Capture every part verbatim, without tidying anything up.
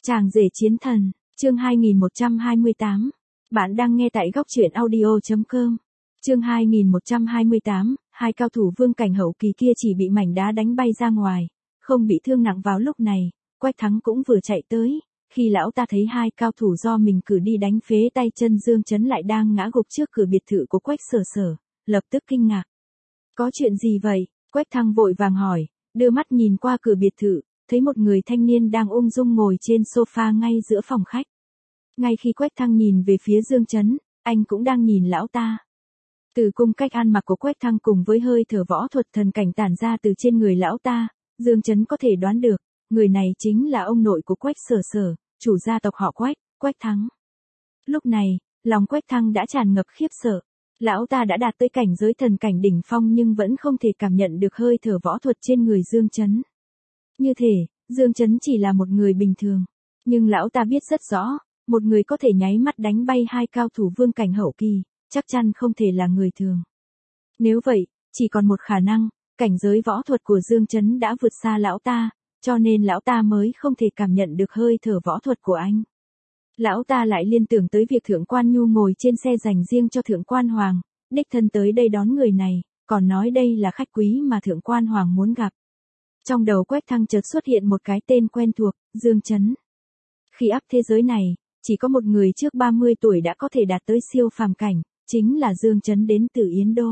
Chàng rể chiến thần, chương hai nghìn một trăm hai mươi tám. Bạn đang nghe tại góc truyện audio chấm com. Chương hai nghìn một trăm hai mươi tám, hai cao thủ vương cảnh hậu kỳ kia chỉ bị mảnh đá đánh bay ra ngoài, không bị thương nặng. Vào lúc này, Quách Thắng cũng vừa chạy tới, khi lão ta thấy hai cao thủ do mình cử đi đánh phế tay chân Dương Chấn lại đang ngã gục trước cửa biệt thự của Quách Sở Sở, lập tức kinh ngạc. Có chuyện gì vậy? Quách Thắng vội vàng hỏi, đưa mắt nhìn qua cửa biệt thự, thấy một người thanh niên đang ung dung ngồi trên sofa ngay giữa phòng khách. Ngay khi Quách Thắng nhìn về phía Dương Chấn, anh cũng đang nhìn lão ta. Từ cung cách ăn mặc của Quách Thắng cùng với hơi thở võ thuật thần cảnh tản ra từ trên người lão ta, Dương Chấn có thể đoán được, người này chính là ông nội của Quách Sở Sở, chủ gia tộc họ Quách, Quách Thắng. Lúc này, lòng Quách Thắng đã tràn ngập khiếp sợ. Lão ta đã đạt tới cảnh giới thần cảnh đỉnh phong nhưng vẫn không thể cảm nhận được hơi thở võ thuật trên người Dương Chấn. Như thể, Dương Chấn chỉ là một người bình thường. Nhưng lão ta biết rất rõ, một người có thể nháy mắt đánh bay hai cao thủ vương cảnh hậu kỳ, chắc chắn không thể là người thường. Nếu vậy, chỉ còn một khả năng, cảnh giới võ thuật của Dương Chấn đã vượt xa lão ta, cho nên lão ta mới không thể cảm nhận được hơi thở võ thuật của anh. Lão ta lại liên tưởng tới việc Thượng Quan Nhu ngồi trên xe dành riêng cho Thượng Quan Hoàng, đích thân tới đây đón người này, còn nói đây là khách quý mà Thượng Quan Hoàng muốn gặp. Trong đầu Quách Thắng chợt xuất hiện một cái tên quen thuộc, Dương Chấn. Khi áp thế giới này, chỉ có một người trước ba mươi tuổi đã có thể đạt tới siêu phàm cảnh, chính là Dương Chấn đến từ Yến Đô.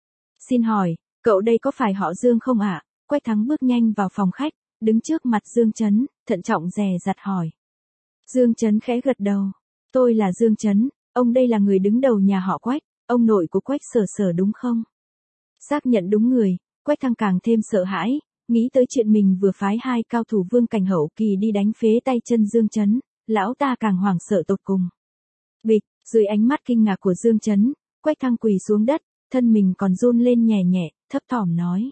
Xin hỏi, cậu đây có phải họ Dương không ạ? Quách Thắng bước nhanh vào phòng khách, đứng trước mặt Dương Chấn, thận trọng dè dặt hỏi. Dương Chấn khẽ gật đầu. Tôi là Dương Chấn, ông đây là người đứng đầu nhà họ Quách, ông nội của Quách Sở Sở đúng không? Xác nhận đúng người, Quách Thắng càng thêm sợ hãi, nghĩ tới chuyện mình vừa phái hai cao thủ vương cảnh hậu kỳ đi đánh phế tay chân Dương Chấn, lão ta càng hoảng sợ tột cùng. Bịch, dưới ánh mắt kinh ngạc của Dương Chấn, Quách Thắng quỳ xuống đất, thân mình còn run lên nhẹ nhẹ, thấp thỏm nói.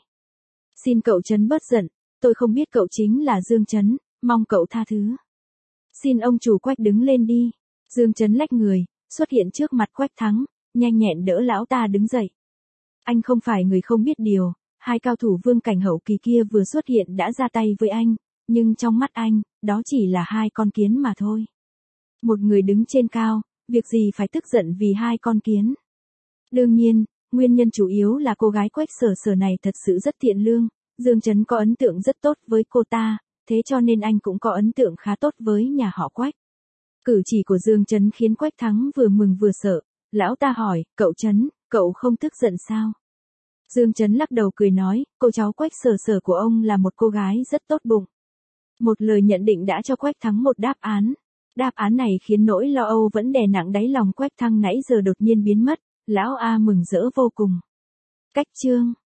Xin cậu Chấn bớt giận, tôi không biết cậu chính là Dương Chấn, mong cậu tha thứ. Xin ông chủ Quách đứng lên đi. Dương Chấn lách người, xuất hiện trước mặt Quách Thắng, nhanh nhẹn đỡ lão ta đứng dậy. Anh không phải người không biết điều, hai cao thủ vương cảnh hậu kỳ kia vừa xuất hiện đã ra tay với anh, nhưng trong mắt anh, đó chỉ là hai con kiến mà thôi. Một người đứng trên cao, việc gì phải tức giận vì hai con kiến. Đương nhiên, nguyên nhân chủ yếu là cô gái Quách Sở Sở này thật sự rất thiện lương, Dương Chấn có ấn tượng rất tốt với cô ta, thế cho nên anh cũng có ấn tượng khá tốt với nhà họ Quách. Cử chỉ của Dương Chấn khiến Quách Thắng vừa mừng vừa sợ, lão ta hỏi, cậu Chấn, cậu không tức giận sao? Dương Chấn lắc đầu cười nói, cô cháu Quách Sở Sở của ông là một cô gái rất tốt bụng. Một lời nhận định đã cho Quách Thắng một đáp án. Đáp án này khiến nỗi lo âu vẫn đè nặng đáy lòng Quách Thắng nãy giờ đột nhiên biến mất, lão A mừng rỡ vô cùng. Cách chương